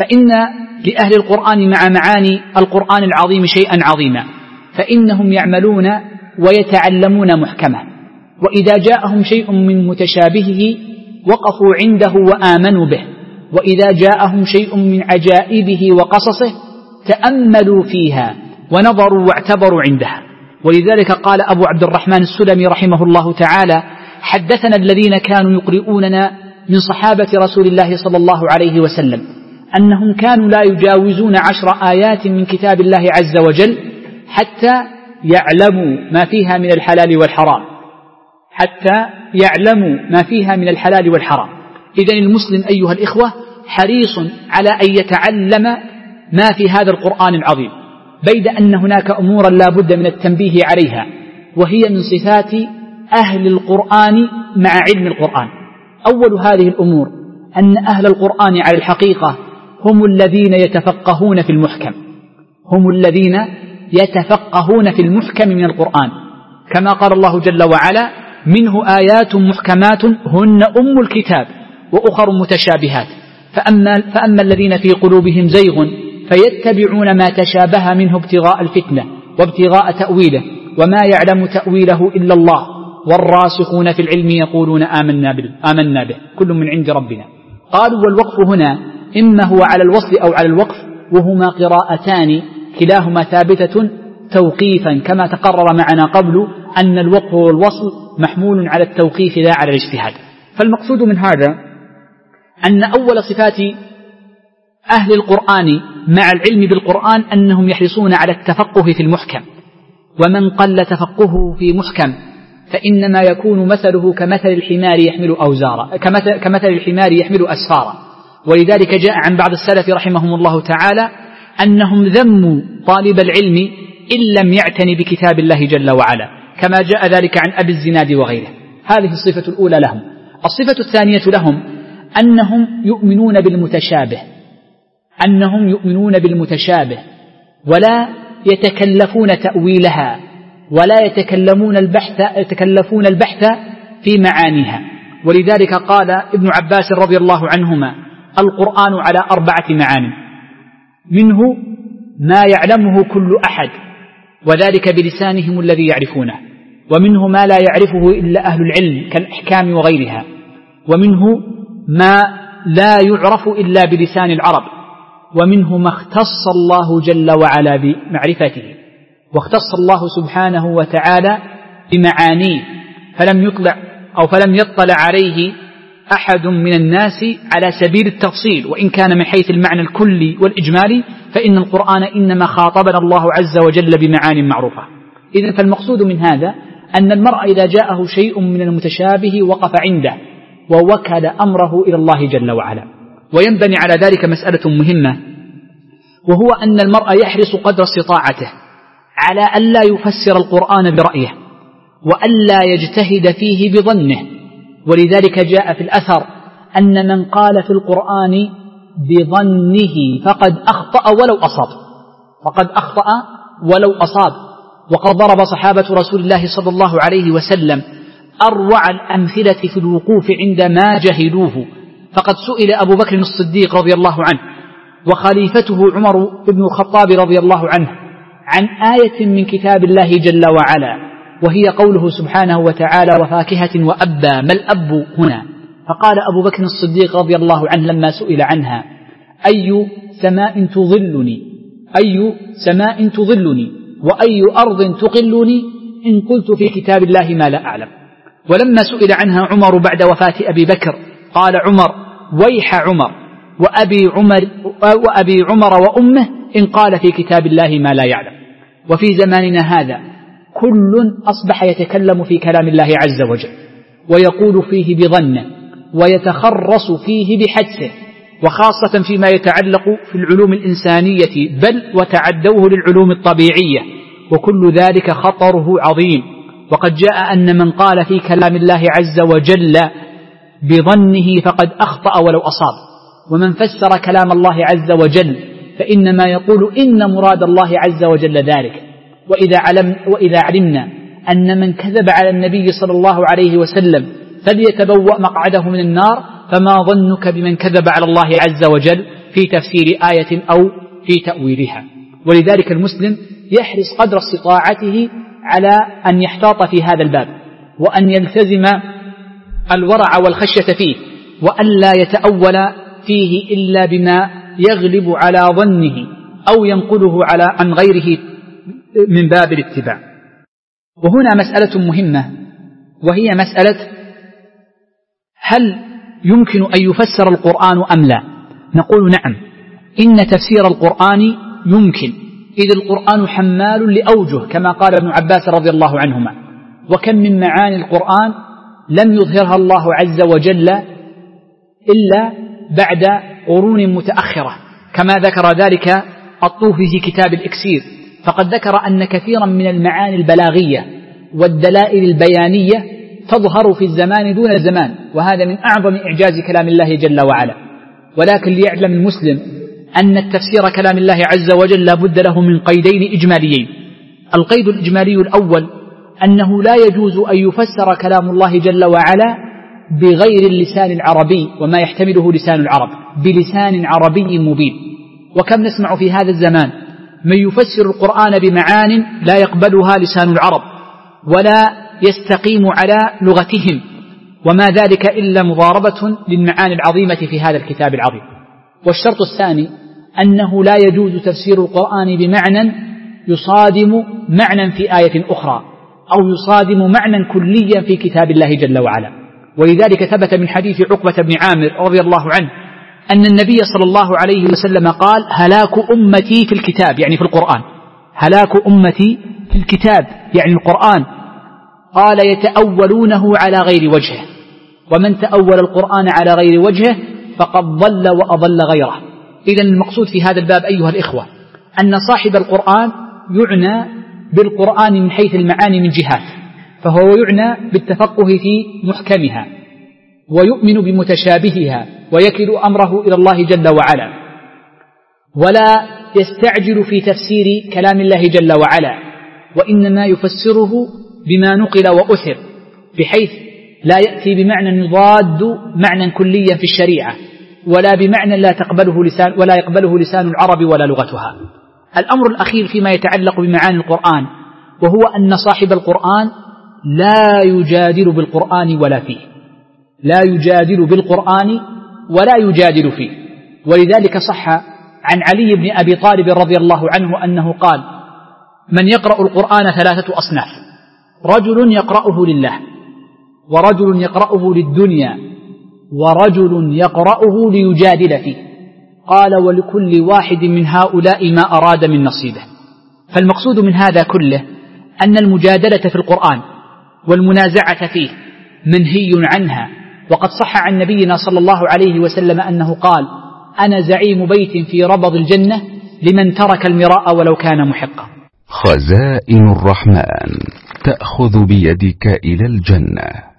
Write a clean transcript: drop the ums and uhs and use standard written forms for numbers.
فإن لأهل القرآن مع معاني القرآن العظيم شيئا عظيما، فإنهم يعملون ويتعلمون محكمه، وإذا جاءهم شيء من متشابهه وقفوا عنده وآمنوا به، وإذا جاءهم شيء من عجائبه وقصصه تأملوا فيها ونظروا واعتبروا عندها. ولذلك قال أبو عبد الرحمن السلمي رحمه الله تعالى: حدثنا الذين كانوا يقرؤوننا من صحابة رسول الله صلى الله عليه وسلم أنهم كانوا لا يجاوزون 10 آيات من كتاب الله عز وجل حتى يعلموا ما فيها من الحلال والحرام، حتى يعلموا ما فيها من الحلال والحرام. إذن المسلم أيها الإخوة حريص على أن يتعلم ما في هذا القرآن العظيم، بيد أن هناك أمورا لا بد من التنبيه عليها، وهي من صفات أهل القرآن مع علم القرآن. أول هذه الأمور أن أهل القرآن على الحقيقة هم الذين يتفقهون في المحكم، هم الذين يتفقهون في المحكم من القرآن، كما قال الله جل وعلا: منه آيات محكمات هن أم الكتاب وأخر متشابهات فأما الذين في قلوبهم زيغ فيتبعون ما تشابه منه ابتغاء الفتنة وابتغاء تأويله وما يعلم تأويله إلا الله والراسخون في العلم يقولون آمنا به كل من عند ربنا. قالوا والوقف هنا إما هو على الوصل أو على الوقف، وهما قراءتان كلاهما ثابتة توقيفا، كما تقرر معنا قبل أن الوقف والوصل محمول على التوقيف لا على الاجتهاد. فالمقصود من هذا أن أول صفات أهل القرآن مع العلم بالقرآن أنهم يحرصون على التفقه في المحكم، ومن قل تفقهه في محكم فإنما يكون مثله كمثل الحمار يحمل أسفارا. ولذلك جاء عن بعض السلف رحمهم الله تعالى أنهم ذموا طالب العلم إن لم يعتني بكتاب الله جل وعلا، كما جاء ذلك عن أبي الزناد وغيره. هذه الصفة الأولى لهم. الصفة الثانية لهم أنهم يؤمنون بالمتشابه ولا يتكلفون تأويلها ولا يتكلفون البحث في معانيها. ولذلك قال ابن عباس رضي الله عنهما: القرآن على 4 معاني، منه ما يعلمه كل أحد وذلك بلسانهم الذي يعرفونه، ومنه ما لا يعرفه إلا أهل العلم كالأحكام وغيرها، ومنه ما لا يعرف إلا بلسان العرب، ومنه ما اختص الله جل وعلا بمعرفته، واختص الله سبحانه وتعالى بمعانيه فلم يطلع عليه أحد من الناس على سبيل التفصيل، وإن كان من حيث المعنى الكلي والإجمالي فإن القرآن إنما خاطبنا الله عز وجل بمعاني معروفة. إذن فالمقصود من هذا أن المرء إذا جاءه شيء من المتشابه وقف عنده ووكل أمره إلى الله جل وعلا. وينبني على ذلك مسألة مهمة، وهو أن المرء يحرص قدر استطاعته على ألا يفسر القرآن برأيه وألا يجتهد فيه بظنه. ولذلك جاء في الأثر أن من قال في القرآن بظنه فقد أخطأ ولو أصاب. وقد ضرب صحابة رسول الله صلى الله عليه وسلم أروع الأمثلة في الوقوف عندما جهلوه. فقد سئل أبو بكر الصديق رضي الله عنه وخليفته عمر بن الخطاب رضي الله عنه عن آية من كتاب الله جل وعلا، وهي قوله سبحانه وتعالى: وفاكهة وأبا. ما الأب هنا؟ فقال أبو بكر الصديق رضي الله عنه لما سئل عنها: أي سماء تظلني وأي أرض تقلني إن قلت في كتاب الله ما لا أعلم. ولما سئل عنها عمر بعد وفاة أبي بكر قال عمر: ويح عمر وأبي عمر وأمه إن قال في كتاب الله ما لا يعلم. وفي زماننا هذا كل أصبح يتكلم في كلام الله عز وجل ويقول فيه بظنه ويتخرص فيه بحدسه، وخاصة فيما يتعلق في العلوم الإنسانية، بل وتعدوه للعلوم الطبيعية، وكل ذلك خطره عظيم. وقد جاء أن من قال في كلام الله عز وجل بظنه فقد أخطأ ولو أصاب، ومن فسر كلام الله عز وجل فإنما يقول إن مراد الله عز وجل ذلك. وإذا علمنا أن من كذب على النبي صلى الله عليه وسلم فليتبوأ مقعده من النار، فما ظنك بمن كذب على الله عز وجل في تفسير آية أو في تأويلها. ولذلك المسلم يحرص قدر استطاعته على أن يحتاط في هذا الباب، وأن يلتزم الورع والخشية فيه، وأن لا يتأول فيه إلا بما يغلب على ظنه أو ينقله عن غيره من باب الاتباع. وهنا مسألة مهمة، وهي مسألة هل يمكن أن يفسر القرآن أم لا؟ نقول نعم، إن تفسير القرآن يمكن، إذ القرآن حمال لأوجه كما قال ابن عباس رضي الله عنهما، وكم من معاني القرآن لم يظهرها الله عز وجل إلا بعد قرون متأخرة، كما ذكر ذلك الطوفي في كتاب الإكسير، فقد ذكر أن كثيرا من المعاني البلاغية والدلائل البيانية تظهر في الزمان دون الزمان، وهذا من أعظم إعجاز كلام الله جل وعلا. ولكن ليعلم المسلم أن التفسير كلام الله عز وجل لا بد له من قيدين إجماليين. القيد الإجمالي الأول أنه لا يجوز أن يفسر كلام الله جل وعلا بغير اللسان العربي وما يحتمله لسان العرب، بلسان عربي مبين. وكم نسمع في هذا الزمان من يفسر القرآن بمعان لا يقبلها لسان العرب ولا يستقيم على لغتهم، وما ذلك إلا مضاربة للمعاني العظيمة في هذا الكتاب العظيم. والشرط الثاني أنه لا يجوز تفسير القرآن بمعنى يصادم معنى في آية أخرى أو يصادم معنى كليا في كتاب الله جل وعلا. ولذلك ثبت من حديث عقبة بن عامر رضي الله عنه أن النبي صلى الله عليه وسلم قال: هلاك أمتي في الكتاب، يعني في القرآن، هلاك أمتي في الكتاب يعني القرآن. قال: يتأولونه على غير وجهه، ومن تأول القرآن على غير وجهه فقد ضل وأضل غيره. إذن المقصود في هذا الباب أيها الإخوة أن صاحب القرآن يعنى بالقرآن من حيث المعاني من جهات، فهو يعنى بالتفقه في محكمها ويؤمن بمتشابهها ويكل أمره إلى الله جل وعلا، ولا يستعجل في تفسير كلام الله جل وعلا، وإنما يفسره بما نقل وأثر، بحيث لا يأتي بمعنى يضاد معنى كليا في الشريعة، ولا بمعنى لا يقبله لسان العرب ولا لغتها. الأمر الأخير فيما يتعلق بمعاني القرآن، وهو أن صاحب القرآن لا يجادل بالقرآن ولا فيه، لا يجادل بالقرآن ولا يجادل فيه. ولذلك صح عن علي بن أبي طالب رضي الله عنه أنه قال: من يقرأ القرآن 3 أصناف: رجل يقرأه لله، ورجل يقرأه للدنيا، ورجل يقرأه ليجادل فيه. قال: ولكل واحد من هؤلاء ما أراد من نصيبه. فالمقصود من هذا كله أن المجادلة في القرآن والمنازعة فيه منهي عنها، وقد صح عن نبينا صلى الله عليه وسلم أنه قال: أنا زعيم بيت في ربض الجنة لمن ترك المراء ولو كان محقا. خزائن الرحمن تأخذ بيدك إلى الجنة.